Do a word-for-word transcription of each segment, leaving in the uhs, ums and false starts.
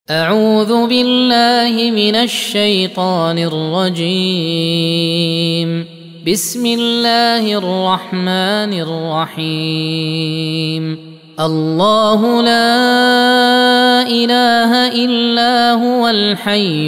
أعوذ بالله من الشيطان الرجيم. بسم الله الرحمن الرحيم. الله لا إله إلا هو الحي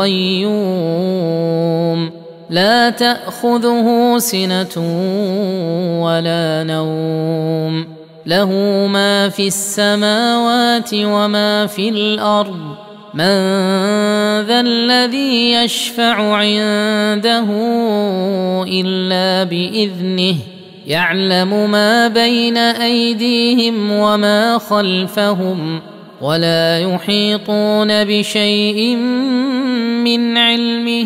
القيوم لا تأخذه سنة ولا نوم له ما في السماوات وما في الأرض من ذا الذي يشفع عنده إلا بإذنه يعلم ما بين أيديهم وما خلفهم ولا يحيطون بشيء من علمه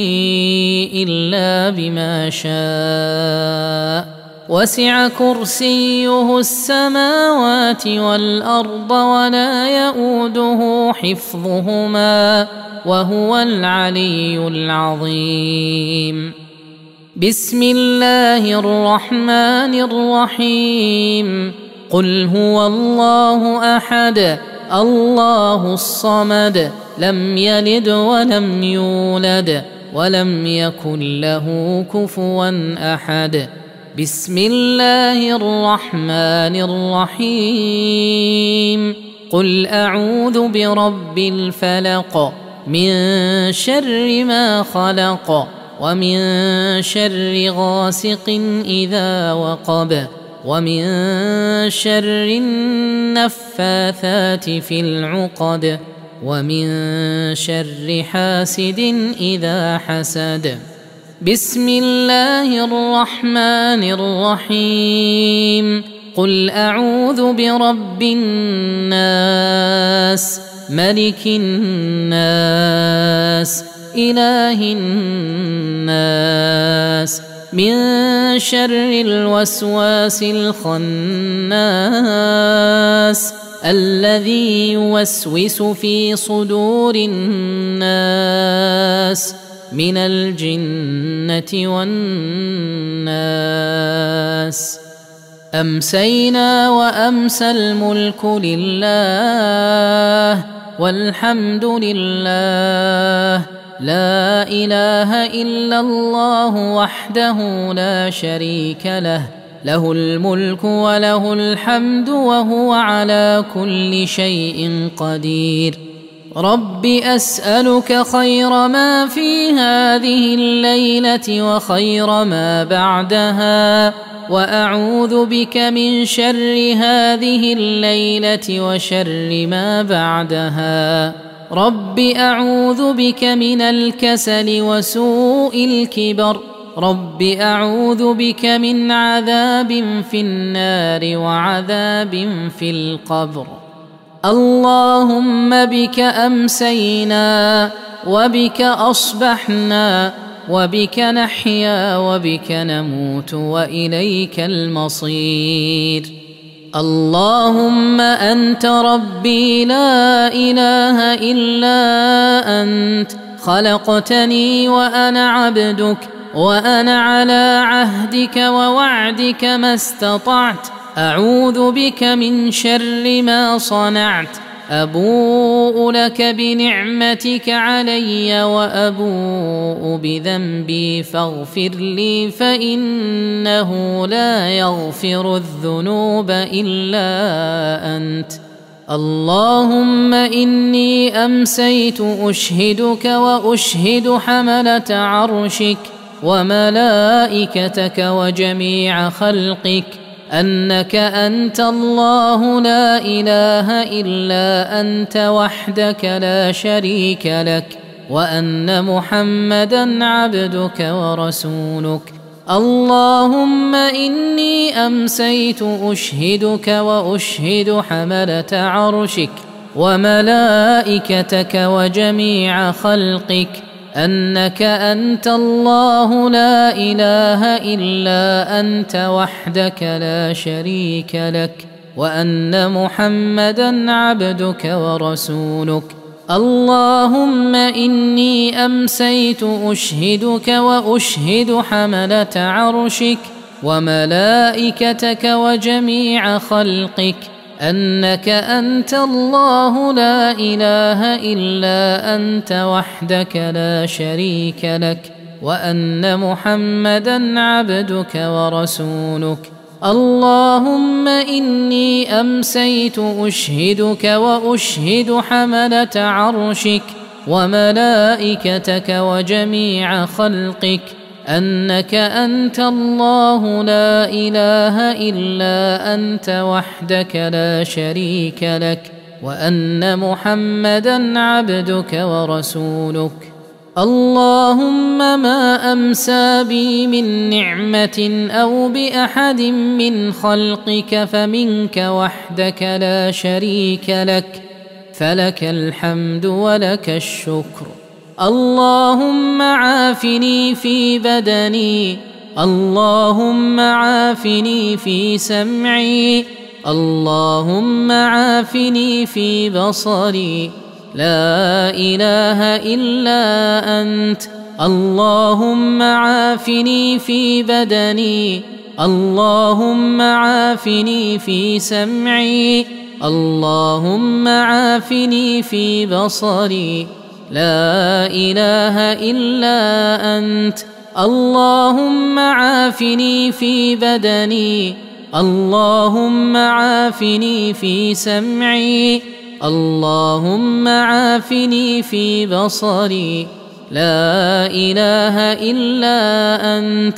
إلا بما شاء وسع كرسيه السماوات والأرض ولا يؤوده حفظهما وهو العلي العظيم. بسم الله الرحمن الرحيم. قل هو الله أحد الله الصمد لم يلد ولم يولد ولم يكن له كفوا أحد. بسم الله الرحمن الرحيم. قل أعوذ برب الفلق من شر ما خلق ومن شر غاسق إذا وقب ومن شر النفاثات في العقد ومن شر حاسد إذا حسد. بسم الله الرحمن الرحيم. قل أعوذ برب الناس ملك الناس إله الناس من شر الوسواس الخناس الذي يوسوس في صدور الناس من الجنة والناس. أمسينا وأمسى الملك لله والحمد لله لا إله إلا الله وحده لا شريك له له الملك وله الحمد وهو على كل شيء قدير. رب أسألك خير ما في هذه الليلة وخير ما بعدها وأعوذ بك من شر هذه الليلة وشر ما بعدها. رب أعوذ بك من الكسل وسوء الكبر. رب أعوذ بك من عذاب في النار وعذاب في القبر. اللهم بك أمسينا وبك أصبحنا وبك نحيا وبك نموت وإليك المصير. اللهم أنت ربي لا إله إلا أنت خلقتني وأنا عبدك وأنا على عهدك ووعدك ما استطعت. أعوذ بك من شر ما صنعت. أبوء لك بنعمتك علي وأبوء بذنبي فاغفر لي فإنه لا يغفر الذنوب إلا أنت. اللهم إني أمسيت أشهدك وأشهد حملة عرشك وملائكتك وجميع خلقك أنك أنت الله لا إله إلا أنت وحدك لا شريك لك وأن محمدًا عبدك ورسولك. اللهم إني أمسيت أشهدك وأشهد حملة عرشك وملائكتك وجميع خلقك أنك أنت الله لا إله إلا أنت وحدك لا شريك لك وأن محمدًا عبدك ورسولك. اللهم إني أمسيت أشهدك وأشهد حملة عرشك وملائكتك وجميع خلقك أنك أنت الله لا إله إلا أنت وحدك لا شريك لك، وأن محمدًا عبدك ورسولك. اللهم إني أمسيت أشهدك وأشهد حملة عرشك وملائكتك وجميع خلقك أنك أنت الله لا إله إلا أنت وحدك لا شريك لك، وأن محمدًا عبدك ورسولك. اللهم ما أمسى بي من نعمة أو بأحد من خلقك فمنك وحدك لا شريك لك، فلك الحمد ولك الشكر. اللهم عافني في بدني، اللهم عافني في سمعي، اللهم عافني في بصري، لا إله إلا أنت. اللهم عافني في بدني، اللهم عافني في سمعي، اللهم عافني في بصري، لا إله إلا أنت. اللهم عافني في بدني، اللهم عافني في سمعي، اللهم عافني في بصري، لا إله إلا أنت.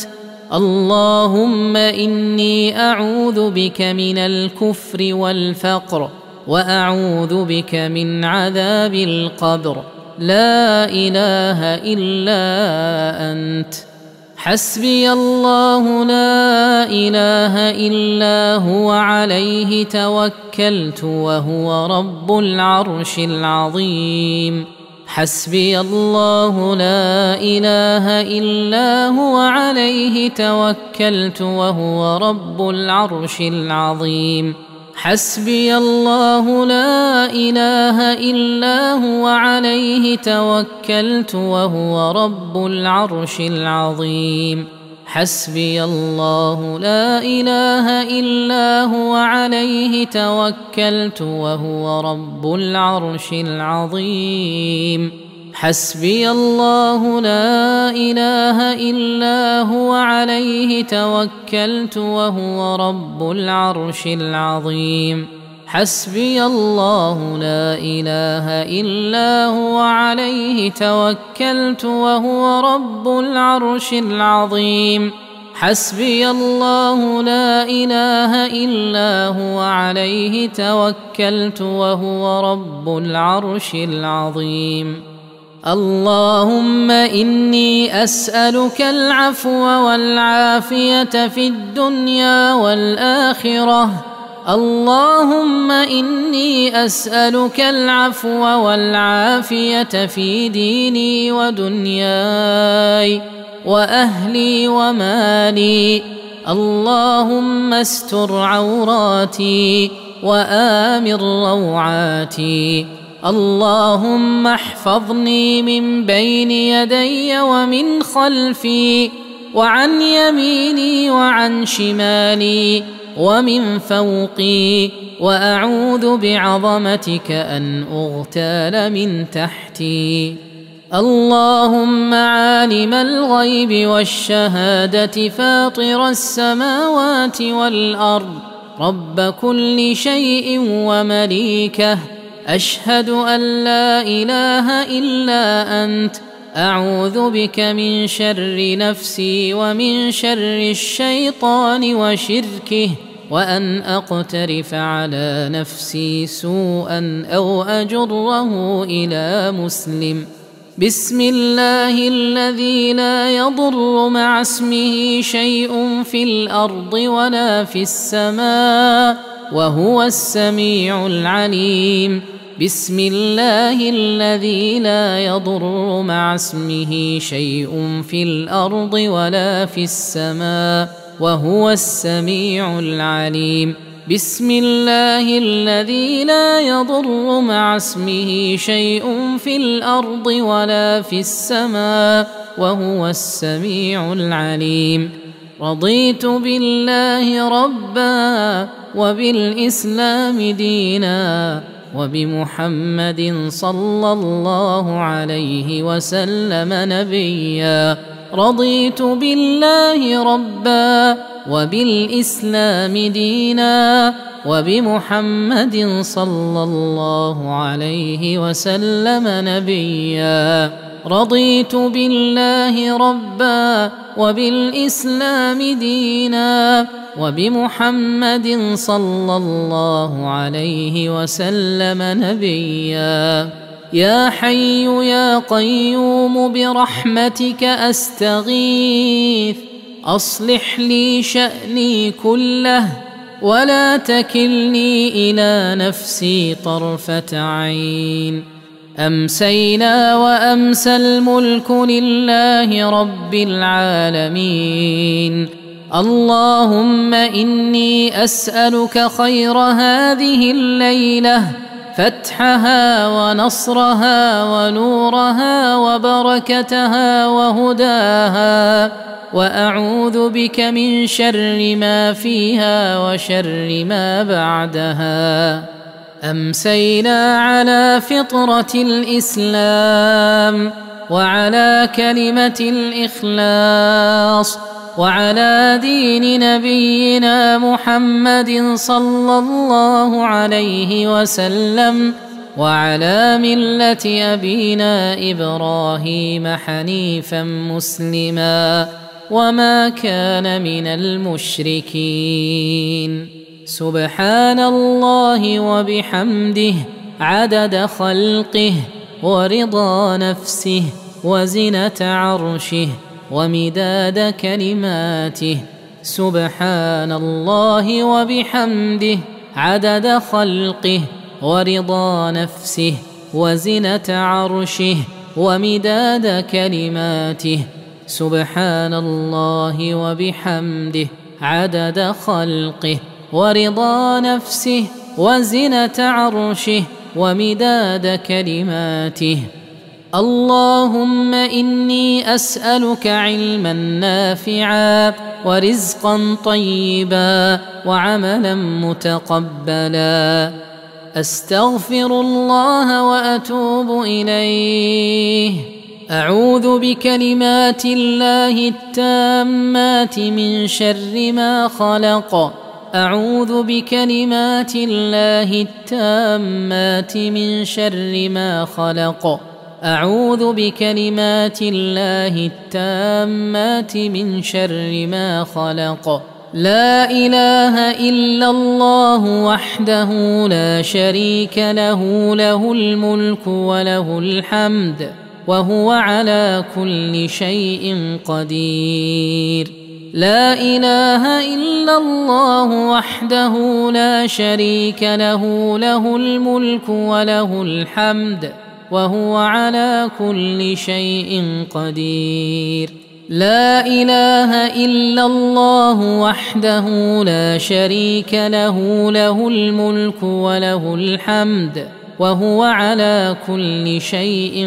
اللهم إني أعوذ بك من الكفر والفقر، وأعوذ بك من عذاب القبر، لا إله إلا أنت. حسبي الله لا إله إلا هو عليه توكلت وهو رب العرش العظيم. حسبي الله لا إله إلا هو عليه توكلت وهو رب العرش العظيم. حسبي الله لا إله إلا هو عليه توكلت وهو رب العرش العظيم. حسبي الله لا إله إلا هو عليه توكلت وهو رب العرش العظيم. حسبي الله لا إله إلا هو عليه توكلت وهو رب العرش العظيم. حسبي الله لا إله إلا هو عليه توكلت وهو رب العرش العظيم. حسبي الله لا إله إلا هو عليه توكلت وهو رب العرش العظيم. اللهم إني أسألك العفو والعافية في الدنيا والآخرة. اللهم إني أسألك العفو والعافية في ديني ودنياي وأهلي ومالي. اللهم استر عوراتي وآمن روعاتي. اللهم احفظني من بين يدي ومن خلفي وعن يميني وعن شمالي ومن فوقي، وأعوذ بعظمتك أن أغتال من تحتي. اللهم عالم الغيب والشهادة فاطر السماوات والأرض رب كل شيء ومليكه، أشهد أن لا إله إلا أنت. أعوذ بك من شر نفسي ومن شر الشيطان وشركه، وأن أقترف على نفسي سوءا أو أجره إلى مسلم. بسم الله الذي لا يضر مع اسمه شيء في الأرض ولا في السماء وهو السميع العليم. بسم الله الذي لا يضر مع اسمه شيء في الأرض ولا في السماء وهو السميع العليم. بسم الله الذي لا يضر مع اسمه شيء في الأرض ولا في السماء وهو السميع العليم. رضيت بالله ربا وبالإسلام دينا وبمحمد صلى الله عليه وسلم نبيا. رضيت بالله ربا وبالإسلام دينا وبمحمد صلى الله عليه وسلم نبيا. رضيت بالله ربا وبالإسلام دينا وبمحمد صلى الله عليه وسلم نبيا. يا حي يا قيوم برحمتك أستغيث أصلح لي شأني كله ولا تكلني إلى نفسي طرفة عين. أمسينا وأمسى الملك لله رب العالمين. اللهم إني أسألك خير هذه الليلة، فتحها ونصرها ونورها وبركتها وهداها، وأعوذ بك من شر ما فيها وشر ما بعدها. أمسينا على فطرة الإسلام وعلى كلمة الإخلاص وعلى دين نبينا محمد صلى الله عليه وسلم وعلى ملة أبينا إبراهيم حنيفا مسلما وما كان من المشركين. سبحان الله وبحمده عدد خلقه ورضا نفسه وزنة عرشه ومداد كلماته. سبحان الله وبحمده عدد خلقه ورضا نفسه وزنة عرشه ومداد كلماته. سبحان الله وبحمده عدد خلقه ورضا نفسه وزنة عرشه ومداد كلماته. اللهم إني أسألك علما نافعا ورزقا طيبا وعملا متقبلا. أستغفر الله وأتوب إليه. أعوذ بكلمات الله التامات من شر ما خلق. أعوذ بكلمات الله التامات من شر ما خلق. أعوذ بكلمات الله التامات من شر ما خلق. لا إله إلا الله وحده لا شريك له، له الملك وله الحمد وهو على كل شيء قدير. لا إله إلا الله وحده لا شريك له، له الملك وله الحمد وهو على كل شيء قدير. لا إله إلا الله وحده لا شريك له، له الملك وله الحمد وهو على كل شيء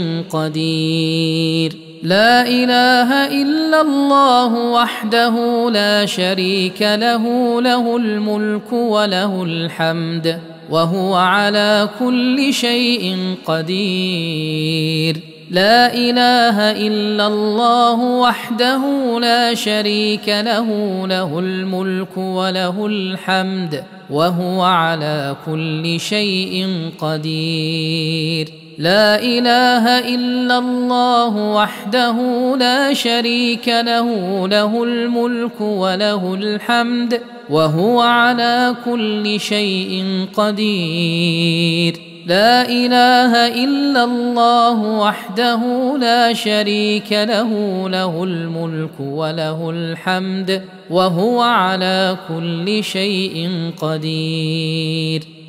قدير. لا إله إلا الله وحده لا شريك له، له الملك وله الحمد وهو على كل شيء قدير. لا إله إلا الله وحده لا شريك له، له الملك وله الحمد وهو على كل شيء قدير. لا إله إلا الله وحده لا شريك له، له الملك وله الحمد وهو على كل شيء قدير. لا إله إلا الله وحده لا شريك له، له الملك وله الحمد وهو على كل شيء قدير.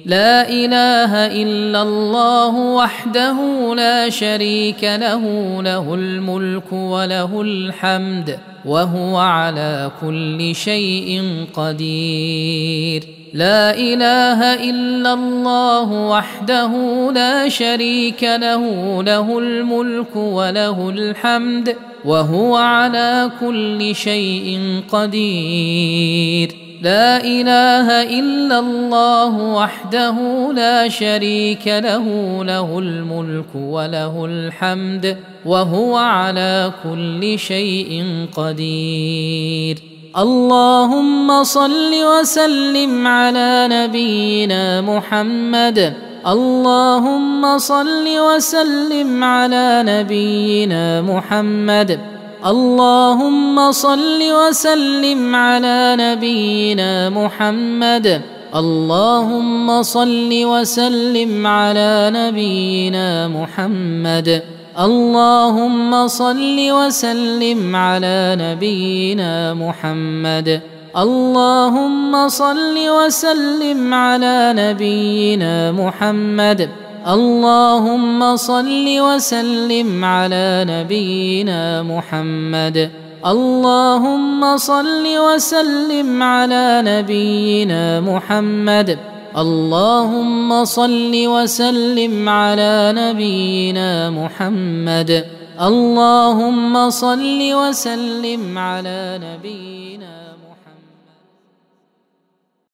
لا إله إلا الله وحده لا شريك له له الملك وله الحمد وهو على كل شيء قدير لا إله إلا الله وحده لا شريك له له الملك وله الحمد وهو على كل شيء قدير لا إله إلا الله وحده لا شريك له له الملك وله الحمد وهو على كل شيء قدير اللهم صل وسلم على نبينا محمد اللهم صل وسلم على نبينا محمد اللهم صل وسلم على نبينا محمد اللهم صل وسلم على نبينا محمد اللهم صل وسلم على نبينا محمد اللهم صل وسلم على نبينا محمد اللهم صل وسلم على نبينا محمد اللهم صل وسلم على نبينا محمد اللهم صل وسلم على نبينا محمد اللهم صل وسلم على نبينا